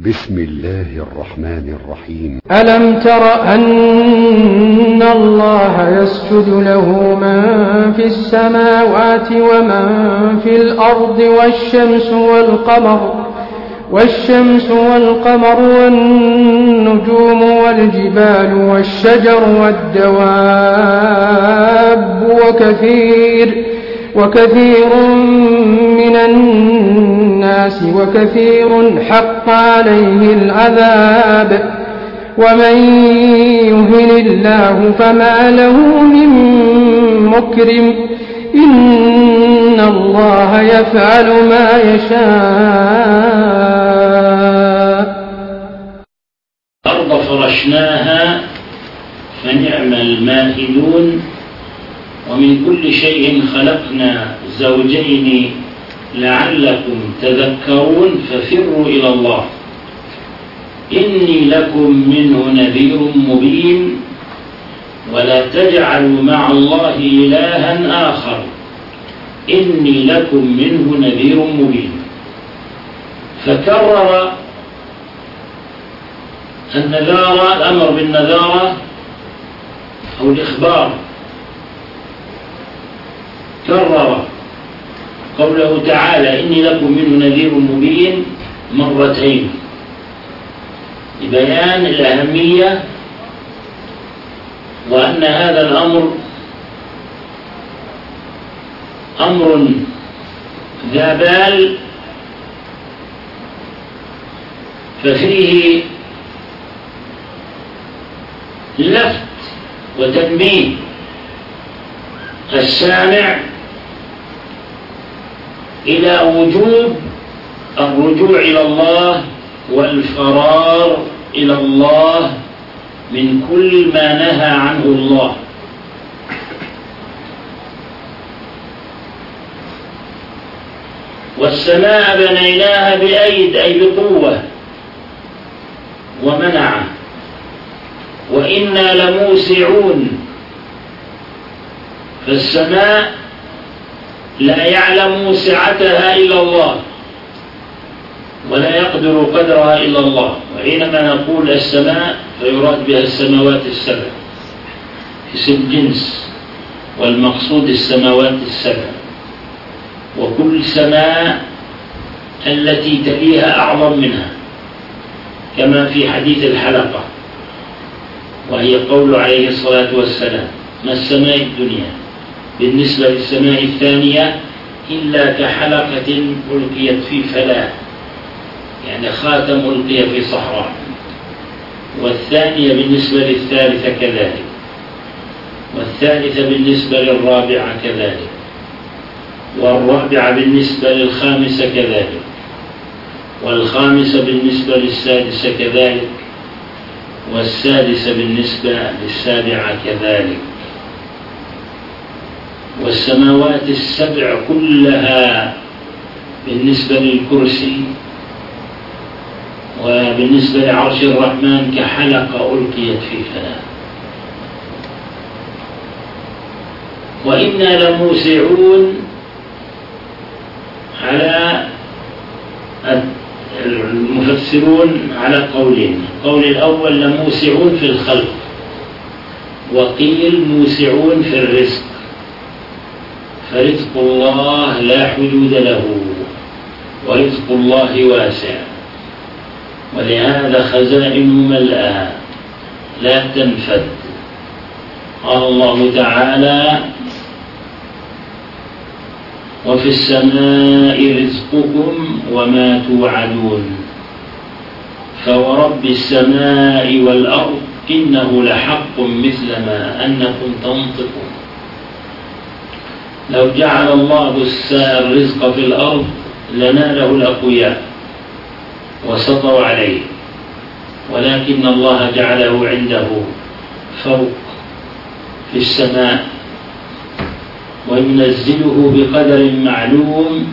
بسم الله الرحمن الرحيم. ألم تر أن الله يسجد له من في السماوات ومن في الأرض والشمس والقمر والنجوم والجبال والشجر والدواب وكثير من الناس وكثير حق عليه العذاب ومن يهن الله فما له من مكرم إن الله يفعل ما يشاء. الأرض فرشناها فنعم الماهدون ومن كل شيء خلقنا زوجين لعلكم تذكرون ففروا إلى الله إني لكم منه نذير مبين ولا تجعلوا مع الله إلها آخر إني لكم منه نذير مبين. فكرر النذارة، الأمر بالنذارة أو الإخبار، كرر قوله تعالى إني لكم منه نذير مبين مرتين لبيان الأهمية وأن هذا الأمر أمر ذا بال ففيه لفت وتنبيه السامع إلى وجوب الرجوع إلى الله والفرار إلى الله من كل ما نهى عنه الله. والسماء بنيناها بأيد أي بقوة ومنعة وإنا لموسعون. فالسماء لا يعلم سعتها إلا الله ولا يقدر قدرها إلا الله. وحينما نقول السماء فيراد بها السماوات السبع اسم جنس، والمقصود السماوات السبع، وكل سماء التي تليها أعظم منها كما في حديث الحلقة، وهي قول عليه الصلاة والسلام ما السماء الدنيا بالنسبة للسماء الثانية إلا كحلقة ألقيت في فلاة، يعني خاتم ألقي في صحراء. والثانية بالنسبة للثالثة كذلك، والثالثة بالنسبة للرابعة كذلك، والرابعة بالنسبة للخامسة كذلك، والخامسة بالنسبة للسادسة كذلك، والسادسة بالنسبة للسابعة كذلك. والسماوات السبع كلها بالنسبة للكرسي وبالنسبة لعرش الرحمن كحلقة ألقيت في فلاة. وإنا لموسعون على المفسرون على قولين، القول الأول لموسعون في الخلق، وقيل موسعون في الرزق، فرزق الله لا حدود له ورزق الله واسع، ولهذا خزائن ملأى لا تنفد. قال الله تعالى وفي السماء رزقكم وما توعدون فورب السماء والأرض إنه لحق مثل ما أنكم تنطقون. لو جعل الله الرزق في الأرض لناله الأقوياء وسطوا عليه، ولكن الله جعله عنده فوق في السماء وينزله بقدر معلوم،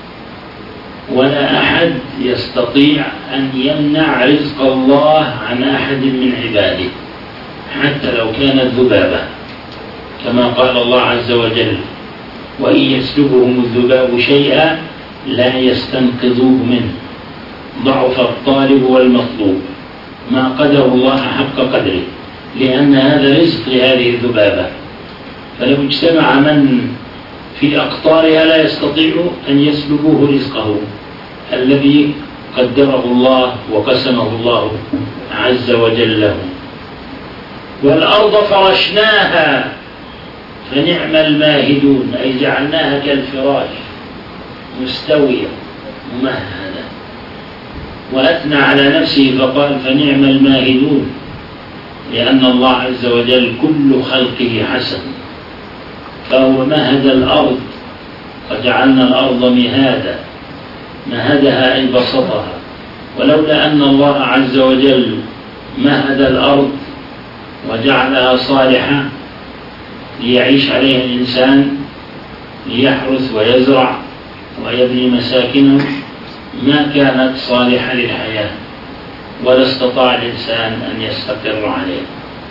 ولا أحد يستطيع أن يمنع رزق الله عن أحد من عباده حتى لو كانت ذبابة، كما قال الله عز وجل وإن يسلبهم الذباب شيئا لا يستنقذوه منه ضعف الطالب والمطلوب، ما قدر الله حق قدره، لأن هذا رزق لهذه الذبابة. فلو اجتمع من في أقطارها لا يستطيع أن يسلبوه رزقه الذي قدره الله وقسمه الله عز وجل له. والأرض فرشناها فنعم الماهدون، أي جعلناها كالفراش مستوية ممهدة. وأثنى على نفسه فقال فنعم الماهدون، لأن الله عز وجل كل خلقه حسن، فهو مهد الأرض وجعلنا الأرض مهادا، مهدها أي بسطها. ولولا أن الله عز وجل مهد الأرض وجعلها صالحة ليعيش عليها الإنسان ليحرث ويزرع ويبني مساكنه، ما كانت صالحة للحياة ولا استطاع الإنسان أن يستقر عليها.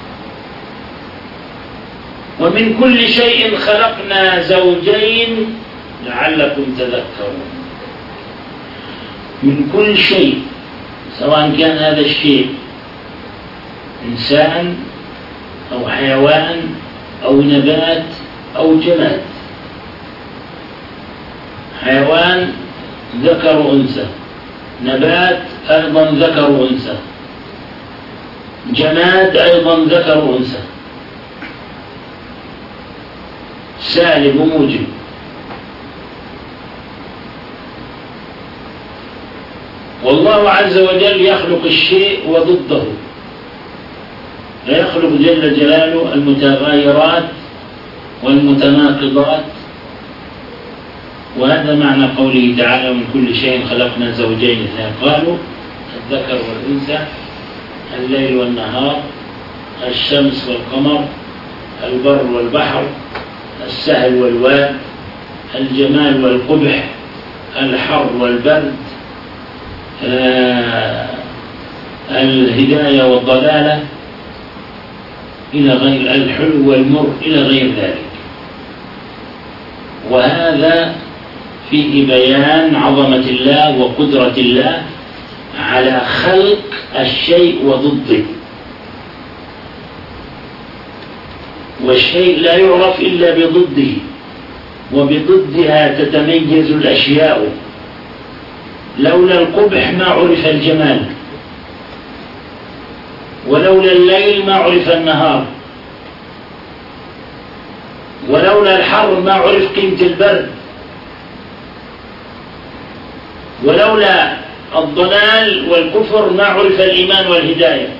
ومن كل شيء خلقنا زوجين لعلكم تذكرون. من كل شيء، سواء كان هذا الشيء إنسان أو حيوان أو نبات أو جماد. حيوان ذكر أنثى، نبات أيضا ذكر أنثى، جماد أيضا ذكر أنثى، سالب وموجب. والله عز وجل يخلق الشيء وضده، فيخلق جل جلاله المتغايرات والمتناقضات. وهذا معنى قوله تعالى من كل شيء خلقنا زوجين اثنين، قالوا الذكر والأنثى، الليل والنهار، الشمس والقمر، البر والبحر، السهل والواد، الجمال والقبح، الحر والبرد، الهداية والضلالة، إلى غير الحلو والمر إلى غير ذلك. وهذا فيه بيان عظمة الله وقدرة الله على خلق الشيء وضده. والشيء لا يعرف إلا بضده، وبضدها تتميز الأشياء. لولا القبح ما عرف الجمال، ولولا الليل ما عرف النهار، ولولا الحر ما عرف قيمة البرد، ولولا الضلال والكفر ما عرف الإيمان والهداية،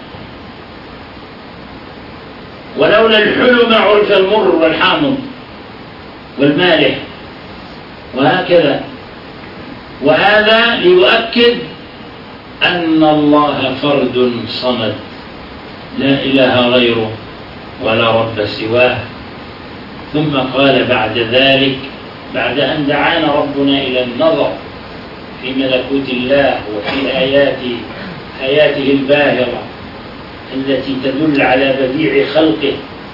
ولولا الحلو ما عرف المر والحامض والمالح، وهكذا. وهذا ليؤكد أن الله فرد صمد لا إله غيره ولا رب سواه. ثم قال بعد ذلك، بعد أن دعانا ربنا إلى النظر في ملكوت الله وفي آياته الباهرة التي تدل على بديع خلقه،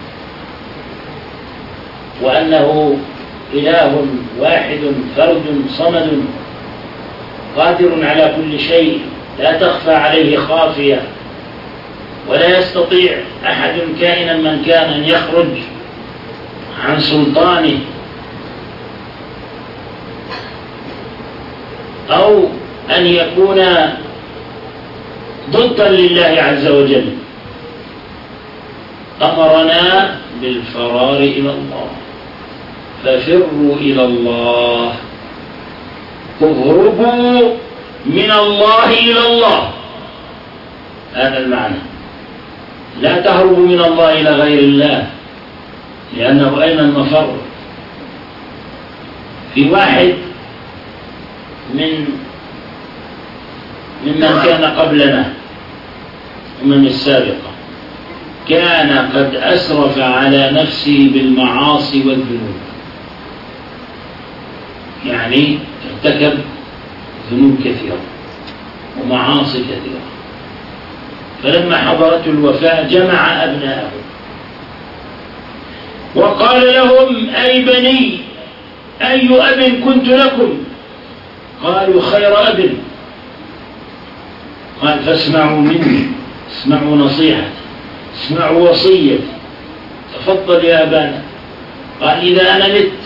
وأنه إله واحد فرد صمد قادر على كل شيء لا تخفى عليه خافية، ولا يستطيع أحد كائنا من كان أن يخرج عن سلطانه أو أن يكون ضدا لله عز وجل. أمرنا بالفرار إلى الله، ففروا إلى الله، اهربوا من الله إلى الله. هذا المعنى، لا تهربوا من الله إلى غير الله، لأنه أين المفر؟ في واحد ممن كان قبلنا ومن السابقة كان قد أسرف على نفسه بالمعاصي والذنوب، يعني ارتكب ذنوب كثيرة ومعاصي كثيرة، فلما حضرته الوفاة جمع أبناءه وقال لهم أي بني أي أب كنت لكم؟ قالوا خير أب، قال فاسمعوا مني، اسمعوا نصيحتي، اسمعوا وصيتي، تفضل يا أبانا. قال إذا أنا مت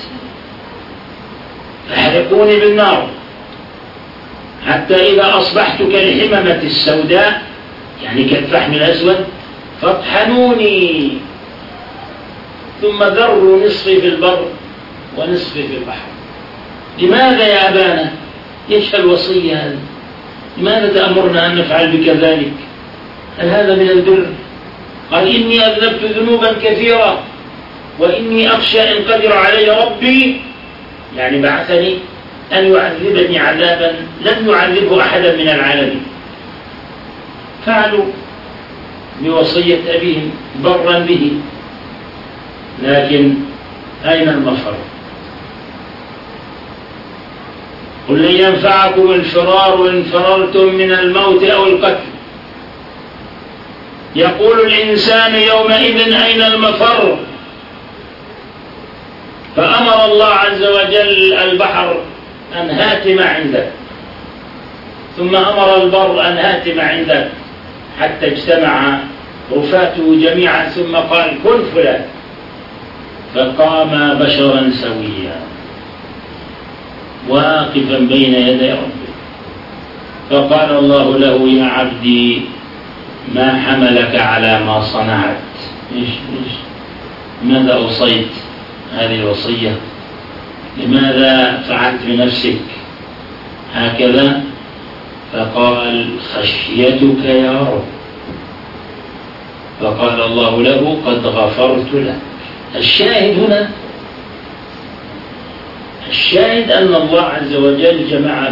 فاحرقوني بالنار حتى إذا أصبحت كالحممة السوداء، يعني كالفحم الأسود، فاطحنوني ثم ذروا نصفي في البر ونصفي في البحر. لماذا يا أبانا؟ إيش الوصية هذه؟ لماذا تأمرنا أن نفعل بك ذلك؟ هل هذا من البر؟ قال إني أذنبت ذنوبا كثيرة وإني أخشى إن قدر علي ربي، يعني بعثني، أن يعذبني عذابا لم يعذبه أحدا من العالمين. فعلوا بوصية أبيهم برا به، لكن أين المفر؟ قل لن ينفعكم الفرار إن فررتم من الموت أو القتل. يقول الإنسان يومئذ أين المفر؟ فأمر الله عز وجل البحر أن هاتم عندك، ثم أمر البر أن هاتم عندك حتى اجتمع رفاته جميعا، ثم قال كن فلان، فقام بشرا سويا واقفا بين يدي ربه. فقال الله له يا عبدي ما حملك على ما صنعت؟ لماذا أوصيت هذه الوصية؟ لماذا فعلت بنفسك هكذا؟ فقال خشيتك يا رب. فقال الله له قد غفرت لك. الشاهد هنا، الشاهد أن الله عز وجل جمعه،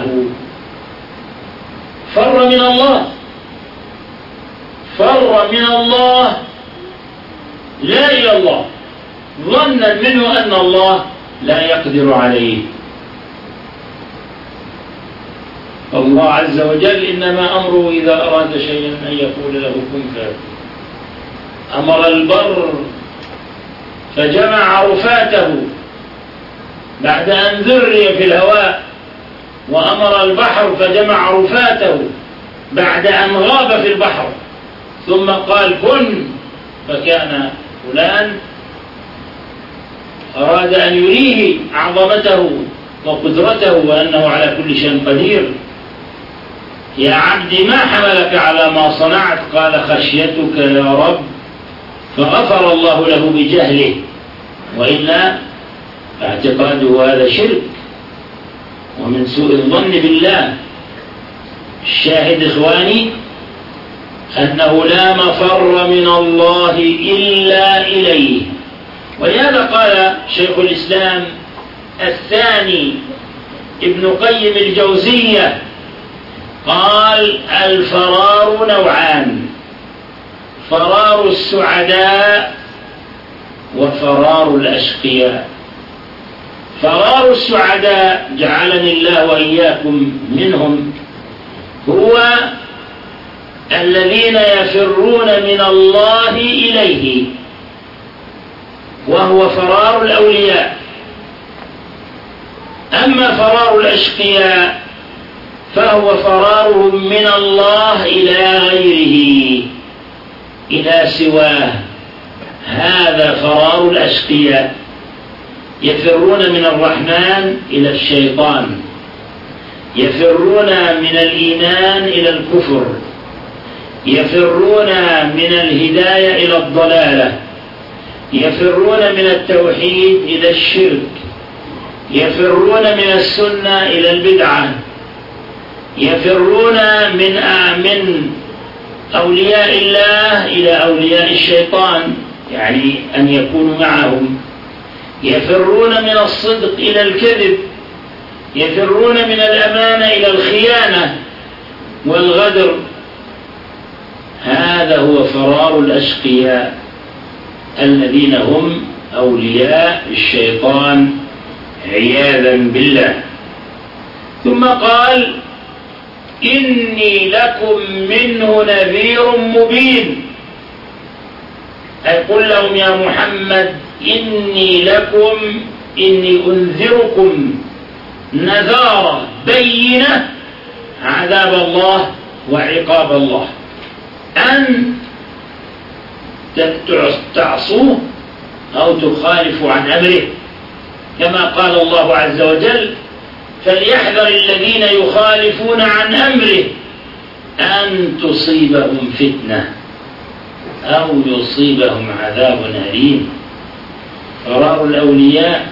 فر من الله، فر من الله لا إلى الله، ظنا منه أن الله لا يقدر عليه. الله عز وجل إنما أمره إذا أراد شيئا أن يقول له كن فيكون. أمر البر فجمع رفاته بعد أن ذري في الهواء، وأمر البحر فجمع رفاته بعد أن غاب في البحر، ثم قال كن فكان فلان. أراد أن يريه عظمته وقدرته وأنه على كل شيء قدير. يا عبدي ما حملك على ما صنعت؟ قال خشيتك يا رب. فغفر الله له بجهله، وإلا اعتقاده هذا شرك ومن سوء الظن بالله. الشاهد إخواني أنه لا مفر من الله إلا إليه. ولهذا قال شيخ الإسلام الثاني ابن قيم الجوزية، قال الفرار نوعان: فرار السعداء وفرار الأشقياء. فرار السعداء جعلني الله وإياكم منهم هو الذين يفرون من الله إليه، وهو فرار الأولياء. أما فرار الأشقياء فهو فرارهم من الله إلى غيره، إلى سواه. هذا فرار الأشقياء، يفرون من الرحمن إلى الشيطان، يفرون من الإيمان إلى الكفر، يفرون من الهداية إلى الضلالة، يفرون من التوحيد إلى الشرك، يفرون من السنة إلى البدعة، يفرون من أولياء الله إلى أولياء الشيطان، يعني أن يكونوا معهم، يفرون من الصدق إلى الكذب، يفرون من الأمانة إلى الخيانة والغدر. هذا هو فرار الأشقياء الذين هم أولياء الشيطان عياذا بالله. ثم قال إني لكم منه نذير مبين، أي قل لهم يا محمد إني أنذركم نذارة بينة عذاب الله وعقاب الله، أن تعصوه أو تخالفوا عن أمره، كما قال الله عز وجل: فليحذر الذين يخالفون عن أمره أن تصيبهم فتنة أو يصيبهم عذاب أليم. فرار الأولياء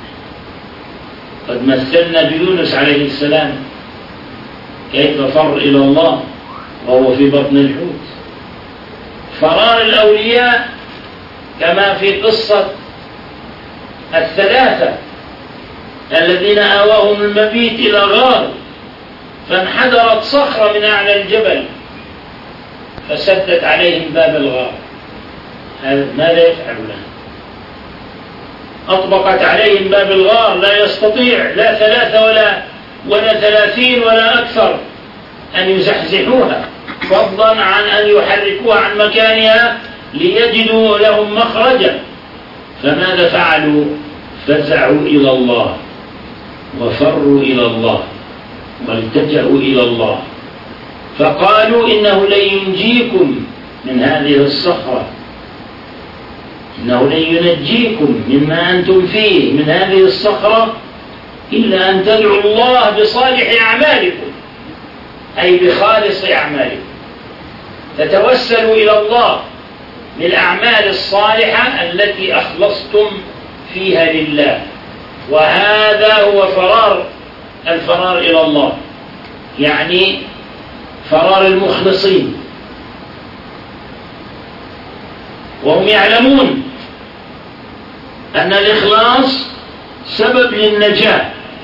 قد مثلنا بيونس عليه السلام كيف فر إلى الله وهو في بطن الحوت. فرار الأولياء كما في قصة الثلاثة الذين آواهم المبيت إلى غار فانحدرت صخرة من أعلى الجبل فسدت عليهم باب الغار. ماذا يفعلون؟ أطبقت عليهم باب الغار، لا يستطيع لا 3 ولا 30 ولا أكثر أن يزحزحوها، فضلا عن أن يحركوها عن مكانها ليجدوا لهم مخرجا. فماذا فعلوا؟ فزعوا إلى الله وفروا إلى الله والتجأوا إلى الله، فقالوا: إنه لن ينجيكم من هذه الصخرة، إنه لن ينجيكم مما أنتم فيه من هذه الصخرة إلا أن تدعوا الله بصالح أعمالكم، أي بخالص أعمالكم، تتوسلوا إلى الله بالأعمال الصالحة التي أخلصتم فيها لله. وهذا هو الفرار إلى الله، يعني فرار المخلصين، وهم يعلمون أن الإخلاص سبب للنجاة،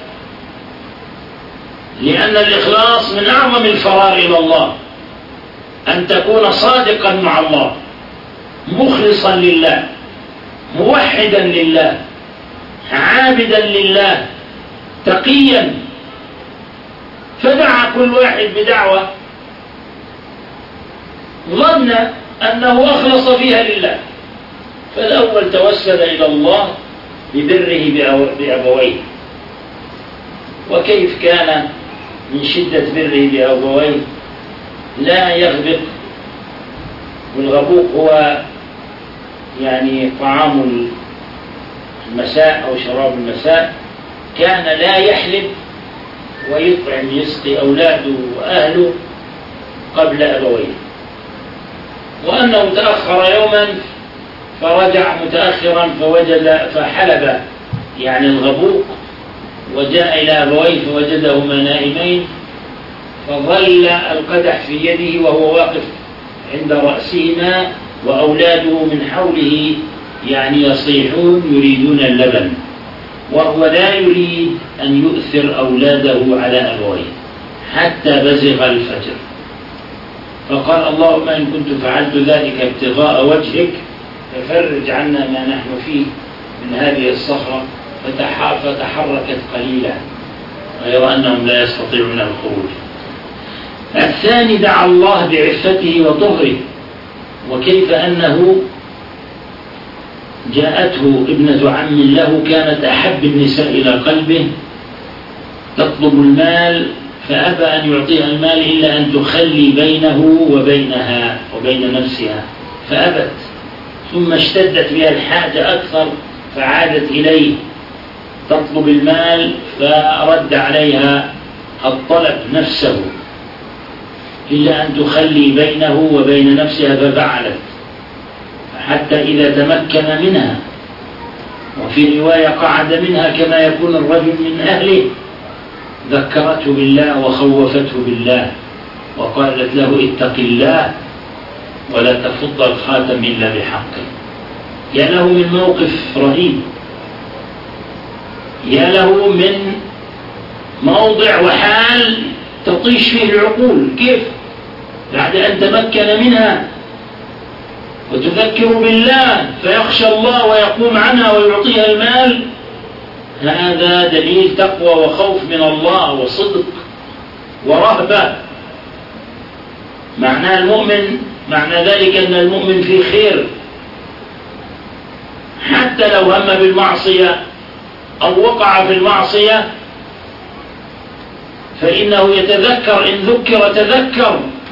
لأن الإخلاص من أعظم الفرار إلى الله، أن تكون صادقا مع الله، مخلصا لله، موحدا لله، عابدا لله، تقيا. فدعا كل واحد بدعوة ظن أنه أخلص فيها لله. فالأول توسل إلى الله ببره بأبويه، وكيف كان من شدة بره بأبويه لا يغبق، والغبوق هو يعني طعام المساء أو شراب المساء، كان لا يحلب ويطعم يسقي أولاده وأهله قبل أبويه، وأنه تأخر يوما فرجع متأخرا فحلب يعني الغبوق وجاء إلى أبويه فوجدهما نائمين، فظل القدح في يده وهو واقف عند رأسهما وأولاده من حوله يعني يصيحون يريدون اللبن، وهو لا يريد أن يؤثر أولاده على أبويه حتى بزغ الفجر. فقال: اللهم إن كنت فعلت ذلك ابتغاء وجهك ففرج عنا ما نحن فيه من هذه الصخرة. فتحركت قليلا غير أنهم لا يستطيعون الخروج. الثاني دعا الله بعفته وطهره، وكيف أنه جاءته ابنة عم له كانت أحب النساء إلى قلبه تطلب المال، فأبى أن يعطيها المال إلا أن تخلي بينه وبينها وبين نفسها، فأبت. ثم اشتدت بها الحاجة أكثر فعادت إليه تطلب المال، فرد عليها الطلب نفسه إلا أن تخلي بينه وبين نفسها، ففعلت حتى إذا تمكن منها، وفي رواية قعد منها كما يكون الرجل من أهله، ذكرته بالله وخوفته بالله وقالت له: اتق الله ولا تفض الخاتم إلا بحقه. يا له من موقف رهيب، يا له من موضع وحال تطيش فيه العقول. كيف بعد أن تمكن منها وتذكر بالله فيخشى الله ويقوم عنها ويعطيها المال؟ هذا دليل تقوى وخوف من الله وصدق ورهبة. معنى ذلك أن المؤمن في خير، حتى لو هم بالمعصية أو وقع في المعصية فإنه يتذكر، إن ذكر تذكر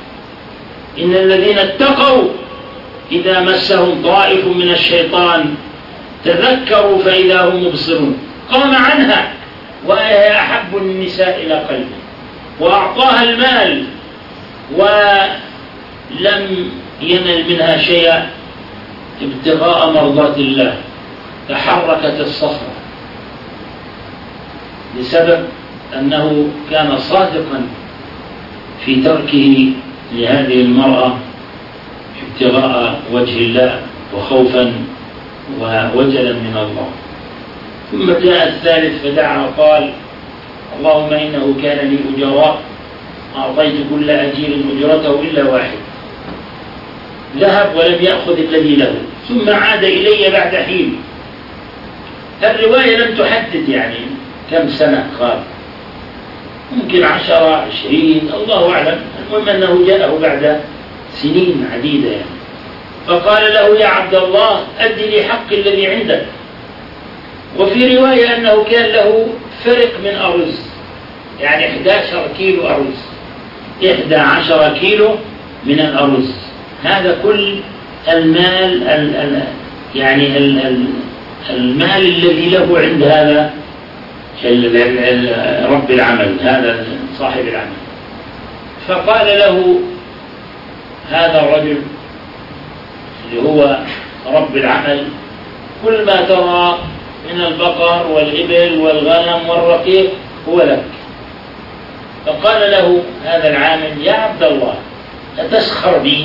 إن الذين اتقوا إذا مسهم طائف من الشيطان تذكروا فإذا هم مبصرون. قام عنها وهي أحب النساء إلى قلبه وأعطاها المال ولم ينل منها شيئا ابتغاء مرضات الله. تحركت الصخرة بسبب أنه كان صادقا في تركه لهذه المرأة ابتغاء وجه الله وخوفا ووجلا من الله. ثم جاء الثالث فدعا وقال اللهم إنه كان لي أجراء أعطيت كل أجير أجرته إلا واحد، ذهب ولم يأخذ الذي له ثم عاد إلي بعد حين. الرواية لم تحدد يعني كم سنة قال، ممكن 10 20 الله أعلم، المهم أنه جاءه بعد سنين عديدة يعني. فقال له يا عبد الله أد لي حق الذي عندك. وفي رواية أنه كان له فرق من أرز، يعني 11 كيلو أرز، 11 كيلو من الأرز. هذا كل المال يعني المال الذي له عند هذا رب العمل، هذا صاحب العمل. فقال له هذا الرجل اللي هو رب العمل كل ما ترى من البقر والإبل والغنم والرقيق هو لك. فقال له هذا العامل يا عبد الله أتسخر بي؟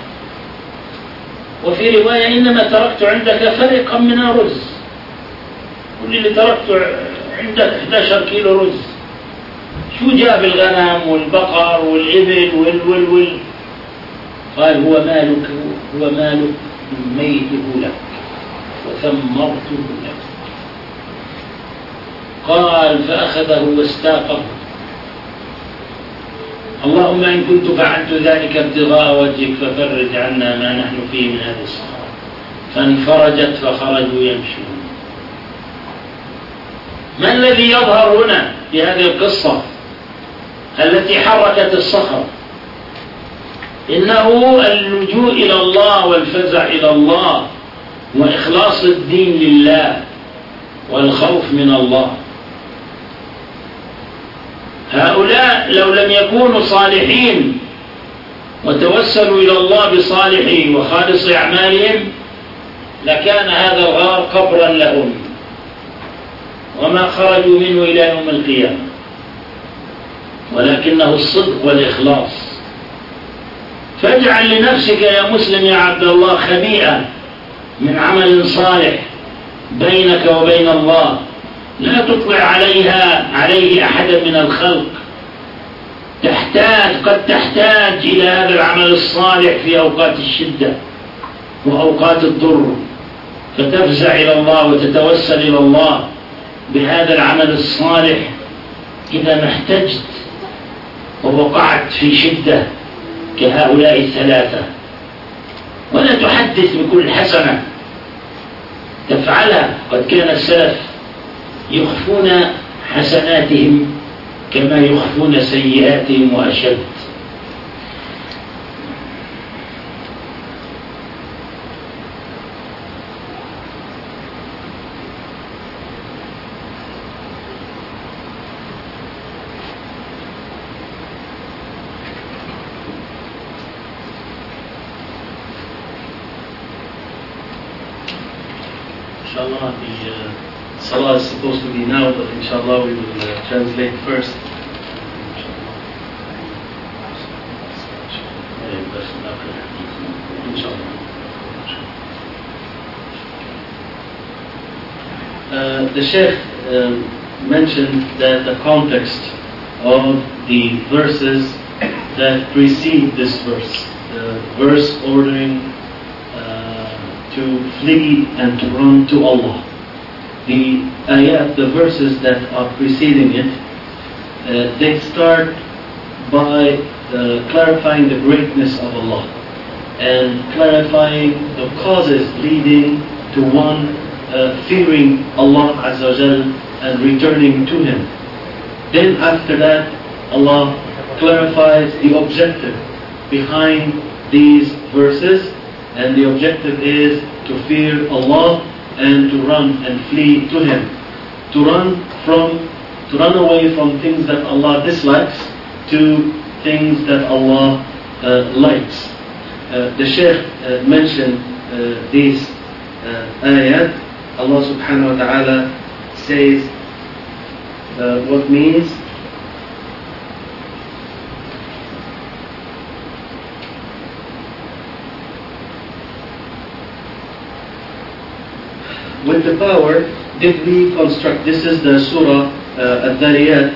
وفي رواية إنما تركت عندك فرقا من الرز، كل اللي تركت عندك 11 كيلو رز. شو جاب الغنم والبقر والإبل وال قال هو مالك ميته لك وثمرته لك. قال فأخذه واستاقه اللهم إن كنت فعلت ذلك ابتغاء وجهك ففرج عنا ما نحن فيه من هذه الصخرة. فانفرجت فخرجوا يمشون. ما الذي يظهر هنا في هذه القصة التي حركت الصخرة؟ إنه اللجوء إلى الله والفزع إلى الله وإخلاص الدين لله والخوف من الله. هؤلاء لو لم يكونوا صالحين وتوسلوا إلى الله بصالح وخالص أعمالهم لكان هذا الغار قبرا لهم وما خرجوا منه إلى يوم القيامة. ولكنه الصدق والإخلاص. فاجعل لنفسك يا مسلم يا عبد الله خبيئة من عمل صالح بينك وبين الله لا تطلع عليه أحدا من الخلق. قد تحتاج إلى هذا العمل الصالح في أوقات الشدة وأوقات الضر، فتفزع إلى الله وتتوسل إلى الله بهذا العمل الصالح إذا ما احتجت ووقعت في شدة كهؤلاء الثلاثة. ولا تحدث بكل حسنة تفعلها. قد كان السلف يخفون حسناتهم كما يخفون سيئاتهم وأشد. Inshallah, the Salah is supposed to be now, but inshallah we will translate first. The Sheikh mentioned that the context of the verses that precede this verse, the verse ordering to flee and to run to Allah. The ayat, the verses that are preceding it, they start by clarifying the greatness of Allah and clarifying the causes leading to one fearing Allah Azza wa Jal and returning to Him. Then after that, Allah clarifies the objective behind these verses, and the objective is to fear Allah and to run and flee to Him, to run away from things that Allah dislikes to things that Allah likes. The Shaykh mentioned these ayat. Allah subhanahu wa ta'ala says what means with the power did we construct. This is the Surah Al-Dhariyat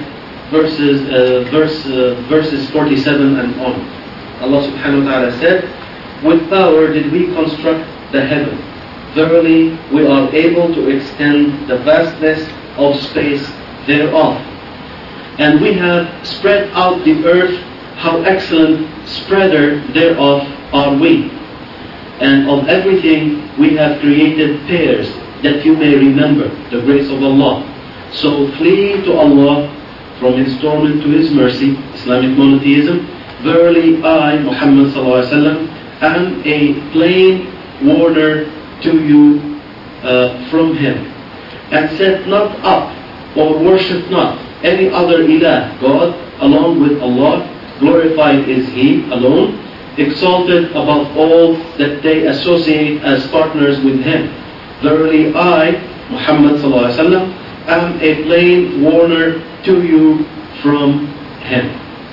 verses 47 and on. Allah subhanahu wa ta'ala said, with power did we construct the heaven. Verily we are able to extend the vastness of space thereof. And we have spread out the earth, how excellent spreader thereof are we. And of everything we have created pairs, that you may remember the grace of Allah. So flee to Allah from His torment to His mercy, Islamic monotheism. Verily I, Muhammad sallallahu alaihi wasallam, am a plain warner to you from Him. And set not up or worship not any other ilah, God, along with Allah. Glorified is He alone, exalted above all that they associate as partners with Him. Verily I, Muhammad sallallahu alaihi wasallam, am a plain warner to you from Him.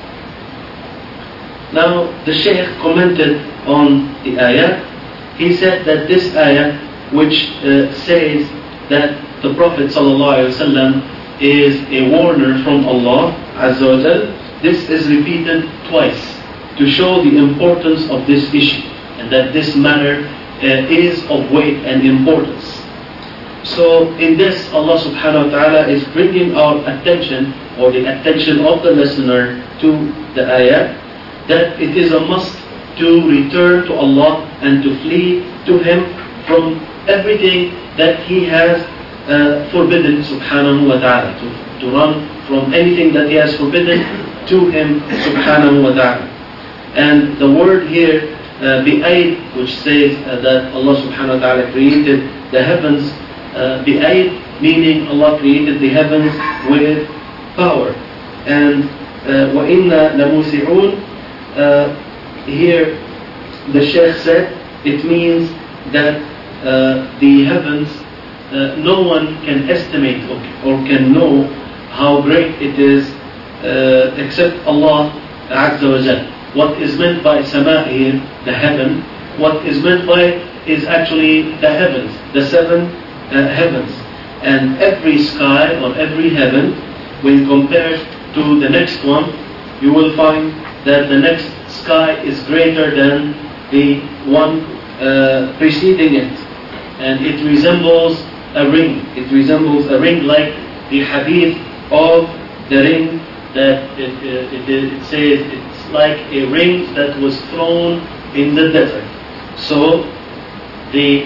Now the Shaykh commented on the ayah. He said that this ayah, which says that the Prophet sallallahu alaihi wasallam is a warner from Allah Azza wa Jal, this is repeated twice to show the importance of this issue and that this matter is of weight and importance. So in this, Allah subhanahu wa ta'ala is bringing our attention, or the attention of the listener, to the ayah, that it is a must to return to Allah and to flee to Him from everything that He has forbidden subhanahu wa ta'ala, to run from anything that He has forbidden to Him subhanahu wa ta'ala. And the word here, bi'aid, which says that Allah subhanahu wa ta'ala created the heavens, bi'aid meaning Allah created the heavens with power. And وَإِنَّا لَمُوسِعُونَ, here the Shaykh said it means that the heavens, no one can estimate or can know how great it is except Allah Azza wa Jal. What is meant by sama here, the heaven, what is meant by is actually the heavens, the seven heavens. And every sky or every heaven, when compared to the next one, you will find that the next sky is greater than the one preceding it. And it resembles a ring. It resembles a ring, like the hadith of the ring that it says it's like a ring that was thrown in the desert. So the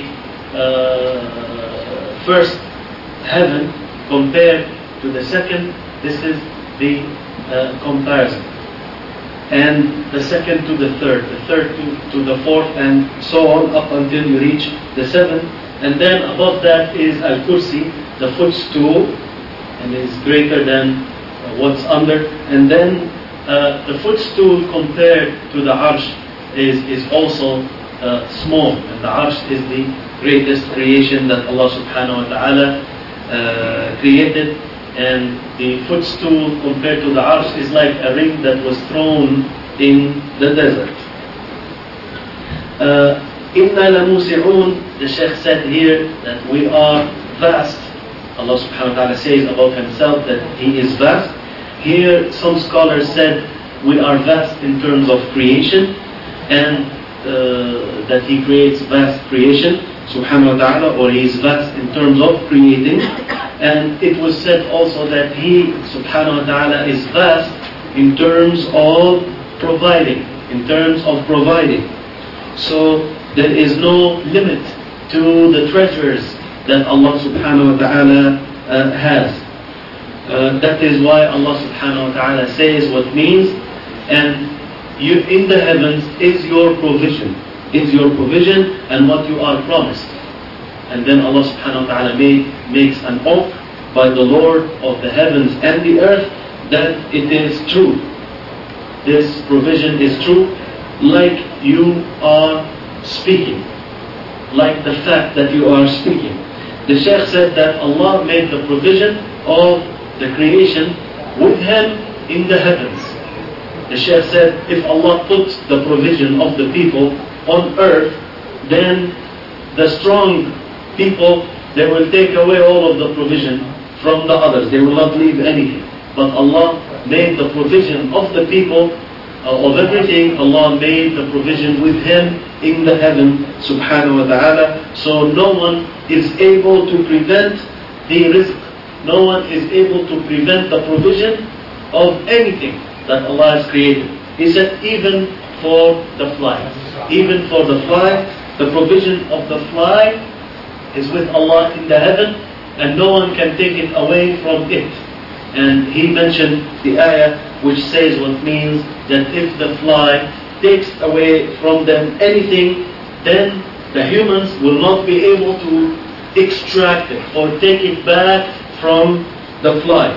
first heaven compared to the second, this is the comparison. And the second to the third to the fourth, and so on up until you reach the seventh. And then above that is Al-Kursi, the footstool, and is greater than what's under. And then the footstool compared to the Arsh is also small. And the Arsh is the greatest creation that Allah subhanahu wa ta'ala created. And the footstool compared to the Arsh is like a ring that was thrown in the desert. Inna lamusi'un, the Shaykh said here that we are vast. Allah subhanahu wa ta'ala says about Himself that He is vast. Here some scholars said we are vast in terms of creation, and that He creates vast creation subhanahu wa ta'ala, or He is vast in terms of creating. And it was said also that He subhanahu wa ta'ala is vast in terms of providing, So there is no limit to the treasures that Allah subhanahu wa ta'ala has. That is why Allah subhanahu wa ta'ala says what means. And in the heavens is your provision. Is your provision and what you are promised. And then Allah subhanahu wa ta'ala makes an oath by the Lord of the heavens and the earth that it is true. This provision is true, like you are speaking, like the fact that you are speaking. The Shaykh said that Allah made the provision of the creation with Him in the heavens. The Shaykh said if Allah puts the provision of the people on earth, then the strong people, they will take away all of the provision from the others. They will not leave anything. But Allah made the provision of the people, of everything. Allah made the provision with Him in the heaven, subhanahu wa ta'ala. So no one is able to prevent the rizq. No one is able to prevent the provision of anything that Allah has created. He said even for the fly. Even for the fly, the provision of the fly is with Allah in the heaven, and no one can take it away from it. And he mentioned the ayah which says what means that if the fly takes away from them anything, then the humans will not be able to extract it or take it back from the fly.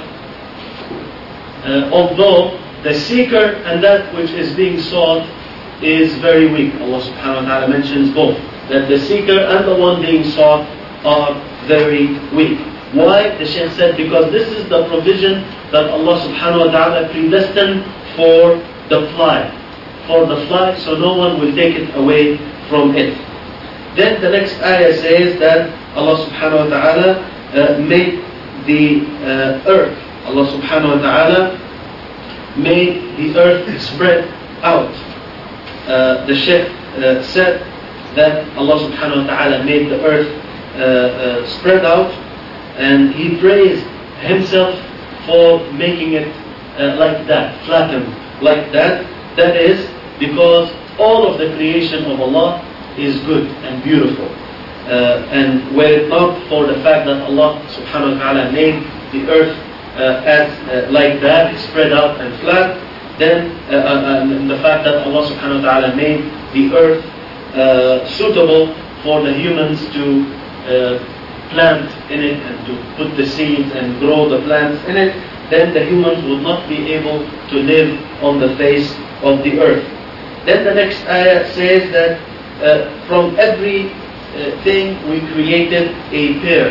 Although the seeker and that which is being sought is very weak. Allah subhanahu wa ta'ala mentions both, that the seeker and the one being sought are very weak. Why? The Shaykh said because this is the provision that Allah subhanahu wa ta'ala predestined for the fly. For the fly, so no one will take it away from it. Then the next ayah says that Allah subhanahu wa ta'ala made the earth. Allah subhanahu wa ta'ala made the earth spread out. The Shaykh said that Allah subhanahu wa ta'ala made the earth spread out, and he praised himself for making it like that, flattened like that. That is because all of the creation of Allah is good and beautiful. And were it not for the fact that Allah subhanahu wa ta'ala made the earth like that, spread out and flat, then the fact that Allah subhanahu wa ta'ala made the earth suitable for the humans to plant in it and to put the seeds and grow the plants in it, then the humans would not be able to live on the face of the earth. Then the next ayah says that from every thing we created a pair,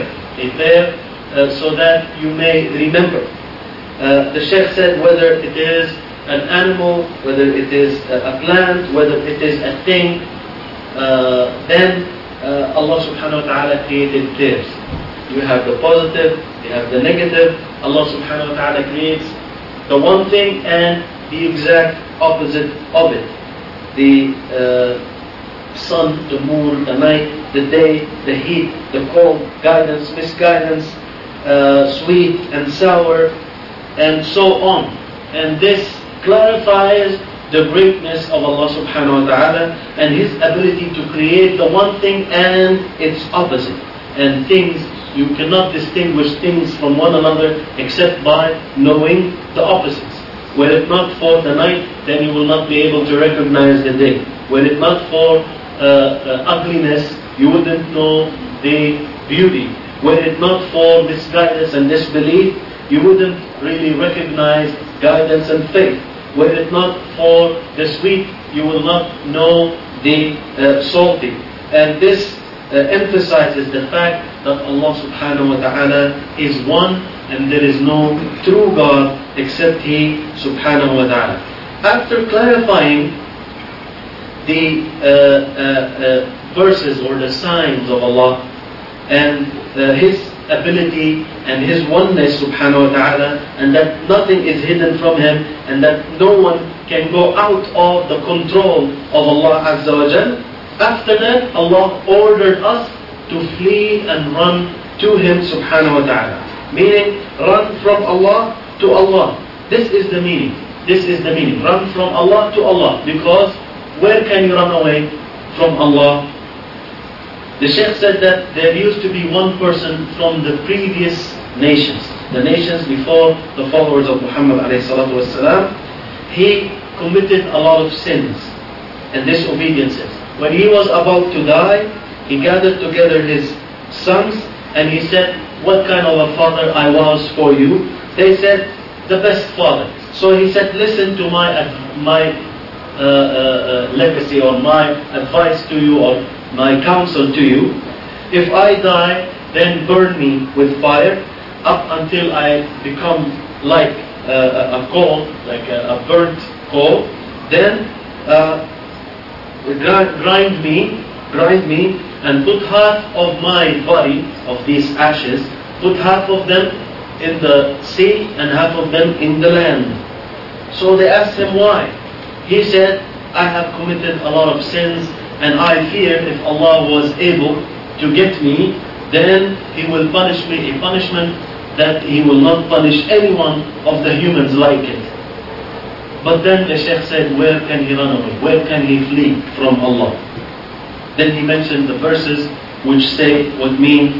so that you may remember. The Shaykh said whether it is an animal, whether it is a plant, whether it is a thing, then Allah subhanahu wa ta'ala created pairs. You have the positive, you have the negative. Allah subhanahu wa ta'ala creates the one thing and the exact opposite of it. The sun, the moon, the night, the day, the heat, the cold, guidance, misguidance, sweet and sour, and so on. And this clarifies the greatness of Allah subhanahu wa ta'ala and His ability to create the one thing and its opposite. And things, you cannot distinguish things from one another except by knowing the opposites. Were it not for the night, then you will not be able to recognize the day. Were it not for ugliness, you wouldn't know the beauty. Were it not for misguidance and disbelief, you wouldn't really recognize guidance and faith. Were it not for the sweet, you will not know the salty. And this emphasizes the fact that Allah subhanahu wa ta'ala is one and there is no true God except He subhanahu wa ta'ala. After clarifying the verses or the signs of Allah and His ability and His oneness subhanahu wa ta'ala, and that nothing is hidden from Him and that no one can go out of the control of Allah azza wa jal, after that Allah ordered us to flee and run to Him subhanahu wa ta'ala, meaning run from Allah to Allah. This is the meaning. This is the meaning. Run from Allah to Allah, because where can you run away from Allah? The Shaykh said that there used to be one person from the previous nations, the nations before the followers of Muhammad alayhi salatu wasalam. He committed a lot of sins and disobediences. When he was about to die, he gathered together his sons and he said, what kind of a father I was for you? They said, the best father. So he said, listen to my legacy or my advice to you or my counsel to you. If I die, then burn me with fire up until I become like a coal, like a burnt coal. Then grind me and put half of my body, of these ashes, put half of them in the sea and half of them in the land. So they asked him why. He said, I have committed a lot of sins and I fear if Allah was able to get me, then He will punish me a punishment that He will not punish anyone of the humans like it. But then the Shaykh said, where can he run away? Where can he flee from Allah? Then he mentioned the verses which say what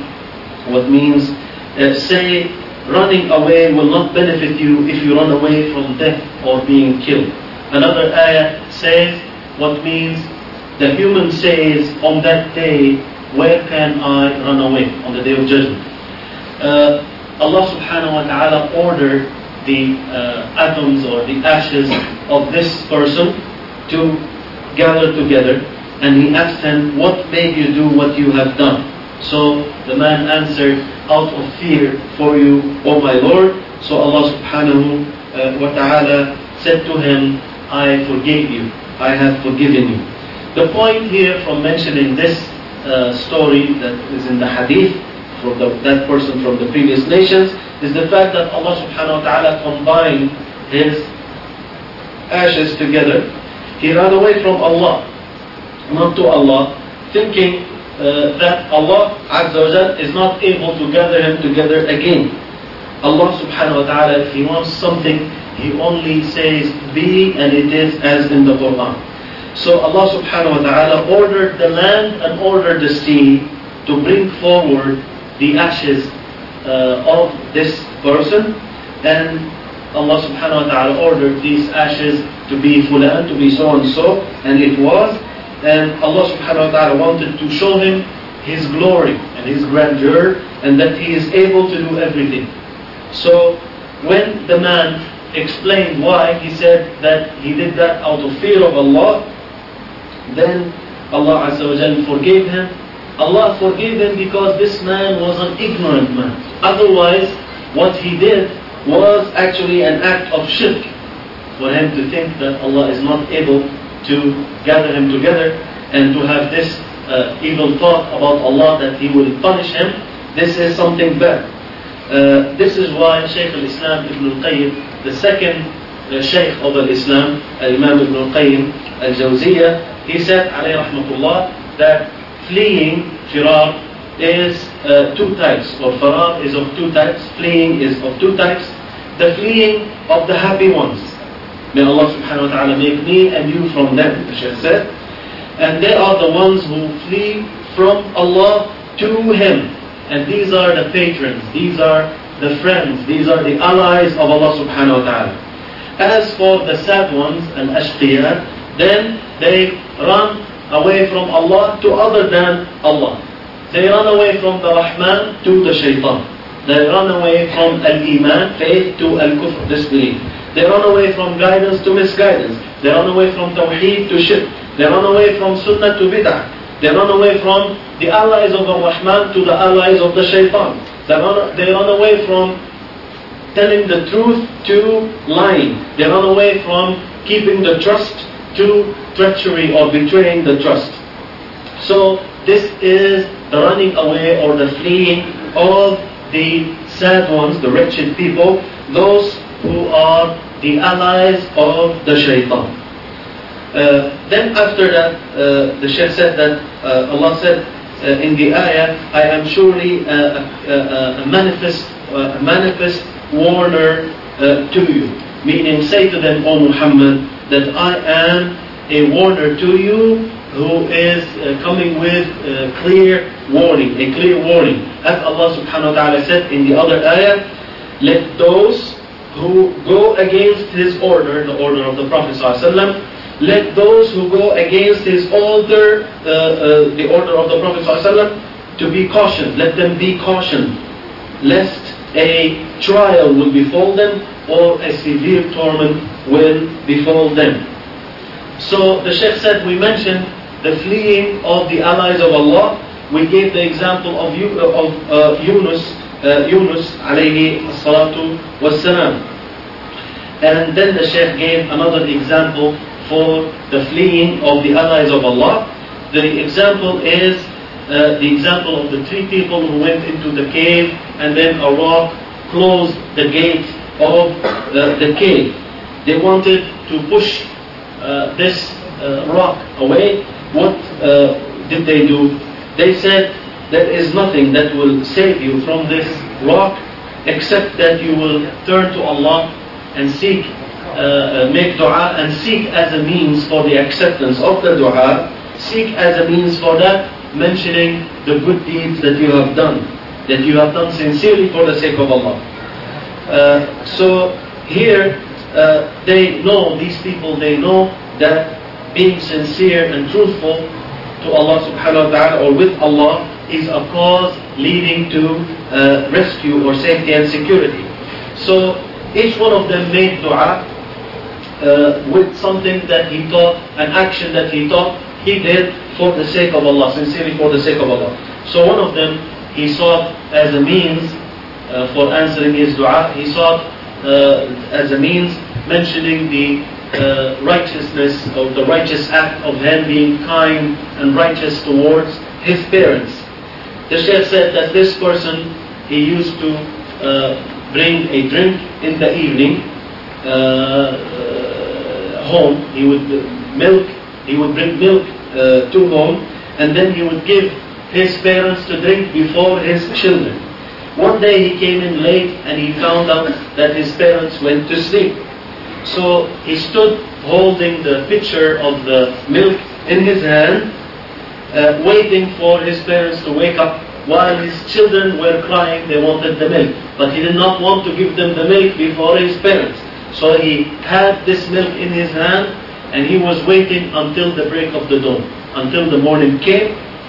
means say running away will not benefit you if you run away from death or being killed. Another ayah says what means the human says on that day, where can I run away on the day of judgment? Allah subhanahu wa ta'ala ordered the atoms or the ashes of this person to gather together, and he asked him, what made you do what you have done? So the man answered, out of fear for you, O my Lord. So Allah subhanahu wa ta'ala said to him, I forgave you, I have forgiven you. The point here from mentioning this story that is in the hadith from that person from the previous nations is the fact that Allah subhanahu wa ta'ala combined his ashes together. He ran away from Allah, not to Allah, thinking that Allah Azza wa Jal is not able to gather him together again. Allah subhanahu wa ta'ala, if He wants something, He only says be, and it is as in the Quran. So Allah subhanahu wa ta'ala ordered the land and ordered the sea to bring forward the ashes of this person, and Allah subhanahu wa ta'ala ordered these ashes to be fulan, to be so and so, and it was. And Allah subhanahu wa ta'ala wanted to show him His glory and His grandeur, and that He is able to do everything. So when the man explained why, he said that he did that out of fear of Allah, then Allah Azza wa Jal forgave him. Allah forgave him because this man was an ignorant man. Otherwise, what he did was actually an act of shirk. For him to think that Allah is not able to gather him together and to have this evil thought about Allah that He will punish him, this is something bad. This is why Shaykh al-Islam Ibn al-Qayyim, the second Shaykh of al-Islam, Imam Ibn al-Qayyim al-Jawziyah, he said, alayhi rahmatullah, that fleeing, firar, is two types, or farar is of two types, fleeing is of two types. The fleeing of the happy ones. May Allah subhanahu wa ta'ala make me and you from them, the Shaykh said. And they are the ones who flee from Allah to Him. And these are the patrons, these are the friends, these are the allies of Allah subhanahu wa ta'ala. As for the sad ones, al-ashqiya, then they run away from Allah to other than Allah. They run away from the Rahman to the Shaitan. They run away from al-Iman, faith, to al-Kufr, disbelief. They run away from guidance to misguidance. They run away from Tawheed to Shirk. They run away from Sunnah to Bid'ah. They run away from the allies of the Rahman to the allies of the Shaitan. They run away from telling the truth to lying. They run away from keeping the trust to treachery or betraying the trust. So this is the running away or the fleeing of the sad ones, the wretched people, those who are the allies of the Shaitan. Then after that, the Shaykh said that Allah said in the ayah, I am surely a manifest warner to you. Meaning, say to them, O Muhammad, that I am a warner to you who is coming with clear warning, a clear warning. As Allah subhanahu wa ta'ala said in the other ayah, let those who go against his order, the order of the Prophet ﷺ, let those who go against his order, the order of the Prophet ﷺ, to be cautioned. Let them be cautioned, lest a trial will befall them or a severe torment will befall them. So the Shaykh said, we mentioned the fleeing of the allies of Allah. We gave the example of Yunus alayhi salatu wassalam. And then the Shaykh gave another example for the fleeing of the allies of Allah. The example is the example of the three people who went into the cave and then a rock closed the gate of the cave. They wanted to push this rock away. What did they do? They said, there is nothing that will save you from this rock except that you will turn to Allah and seek, make dua and seek as a means for the acceptance of the dua, seek as a means for that, mentioning the good deeds that you have done sincerely for the sake of Allah. So here they know, these people, they know that being sincere and truthful to Allah subhanahu wa ta'ala or with Allah is a cause leading to rescue or safety and security. So each one of them made dua with something that he thought, an action that he thought he did for the sake of Allah, sincerely for the sake of Allah. So one of them, he sought as a means for answering his dua, he sought as a means mentioning the righteousness or the righteous act of him being kind and righteous towards his parents. The Shaykh said that this person, he used to bring a drink in the evening home. He would bring milk to home, and then he would give his parents to drink before his children. One day he came in late and he found out that his parents went to sleep. So he stood holding the pitcher of the milk in his hand, waiting for his parents to wake up while his children were crying. They wanted the milk, but he did not want to give them the milk before his parents. So he had this milk in his hand and he was waiting until the break of the dawn, until the morning came.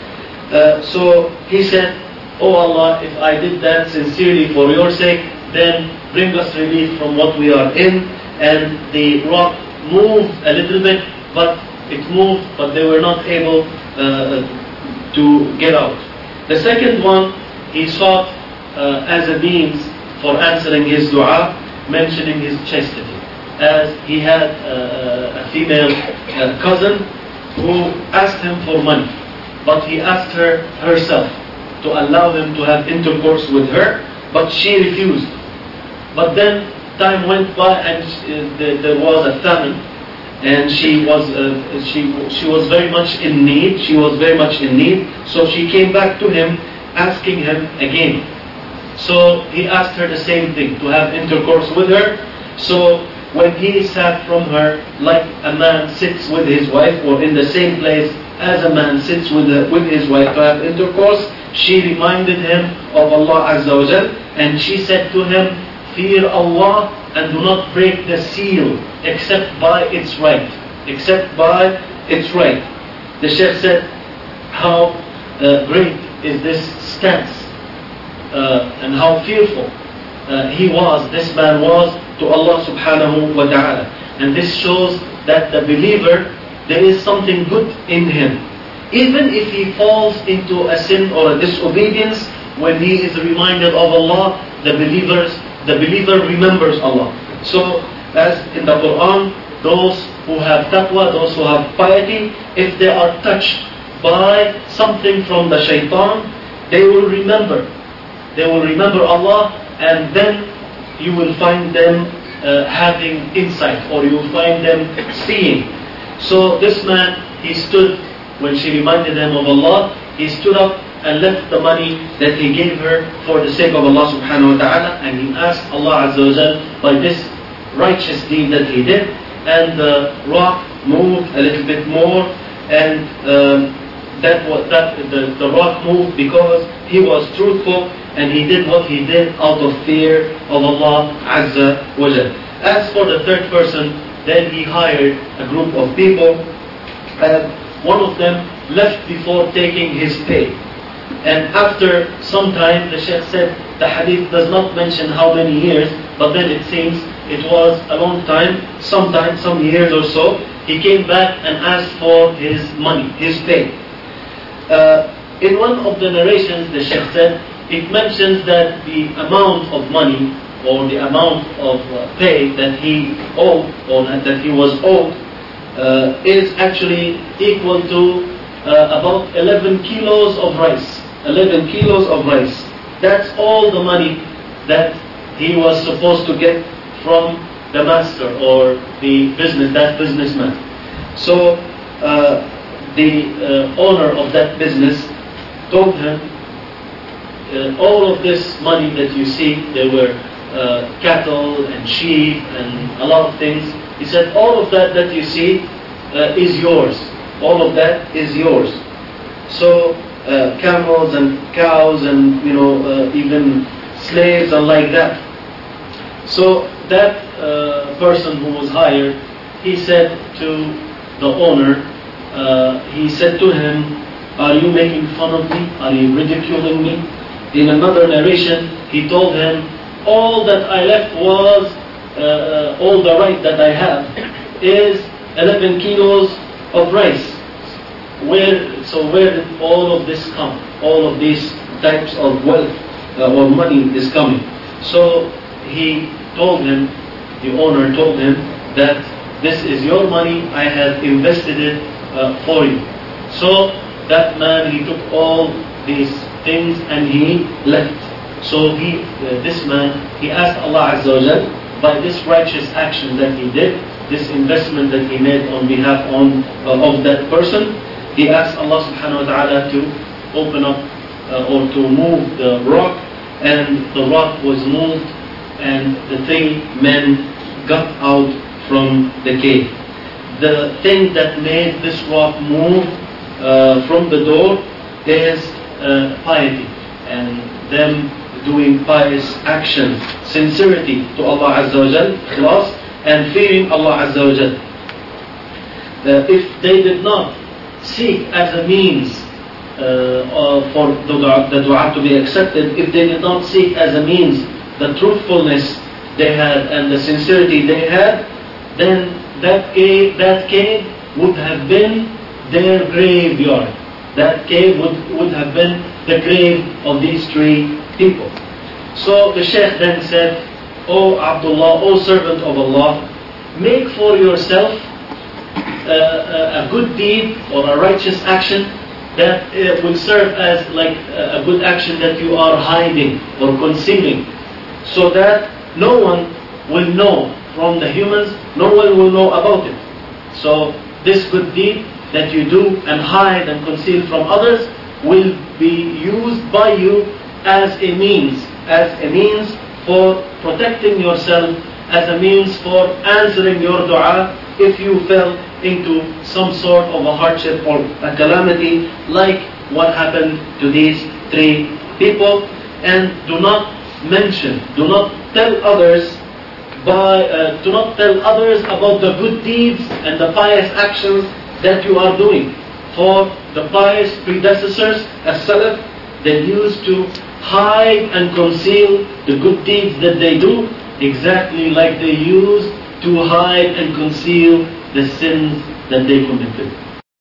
So he said, "Oh Allah, if I did that sincerely for your sake, then bring us relief from what we are in." And the rock moved a little bit, but it moved, but they were not able to get out. The second one, he sought as a means for answering his dua, mentioning his chastity. As he had a female cousin who asked him for money, but he asked her herself to allow him to have intercourse with her, but she refused. But then time went by and there was a famine, and she was very much in need. She was very much in need. So she came back to him, asking him again. So he asked her the same thing, to have intercourse with her. So when he sat from her, like a man sits with his wife, or in the same place as a man sits with his wife to have intercourse, she reminded him of Allah Azza wa Jal, and she said to him, "Fear Allah and do not break the seal except by its right." Except by its right. The Shaykh said, how great is this stance and how fearful this man was to Allah subhanahu wa ta'ala. And this shows that the believer, there is something good in him. Even if he falls into a sin or a disobedience, when he is reminded of Allah, the believer remembers Allah. So, as in the Quran, those who have taqwa, those who have piety, if they are touched by something from the shaitan, they will remember. They will remember Allah, and then you will find them having insight, or you will find them seeing. So this man, he stood, when she reminded him of Allah, he stood up and left the money that he gave her for the sake of Allah subhanahu wa ta'ala, and he asked Allah Azza wa Jal by this righteous deed that he did, and the rock moved a little bit more, and the rock moved because he was truthful, and he did what he did out of fear of Allah Azza wa Jal. As for the third person, then he hired a group of people, and one of them left before taking his pay. And after some time, the Shaykh said, the hadith does not mention how many years, but then it seems it was a long time, some years or so. He came back and asked for his money, his pay. In one of the narrations, the Shaykh said, it mentions that the amount of money or the amount of pay that he owed or that he was owed is actually equal to about 11 kilos of rice. 11 kilos of rice. That's all the money that he was supposed to get from the master or the businessman. So the owner of that business told him, all of this money that you see, there were cattle and sheep and a lot of things. He said, all of that you see is yours. All of that is yours. So camels and cows and even slaves and like that. So that person who was hired, he said to the owner, he said to him, are you making fun of me? Are you ridiculing me? In another narration, he told him, all that I left was, all the right that I have is 11 kilos of rice. Where did all of this come? All of these types of wealth or money is coming. So he told him, the owner told him that this is your money, I have invested it for you. So that man, he took all these things and he left. So this man, he asked Allah Azza wa Jal, by this righteous action that he did, this investment that he made on behalf of that person, he asked Allah subhanahu wa ta'ala to open up or to move the rock, and the rock was moved and the 3 men got out from the cave. The thing that made this rock move from the door is piety and them doing pious action, sincerity to Allah Azza wa Jal, ikhlas, and fearing Allah Azza wa Jal. If they did not seek as a means for the dua to be accepted, if they did not seek as a means the truthfulness they had and the sincerity they had, then that cave would have been their graveyard. That cave would have been the grave of these 3 people. So the Shaykh then said, O Abdullah, O servant of Allah, make for yourself a good deed or a righteous action that will serve as like a good action that you are hiding or concealing, so that no one will know from the humans, no one will know about it. So this good deed that you do and hide and conceal from others will be used by you as a means for protecting yourself, as a means for answering your dua if you fell into some sort of a hardship or a calamity like what happened to these 3 people. And do not tell others about the good deeds and the pious actions that you are doing. For the pious predecessors, as Salaf, they used to hide and conceal the good deeds that they do, exactly like they used to hide and conceal the sins that they committed.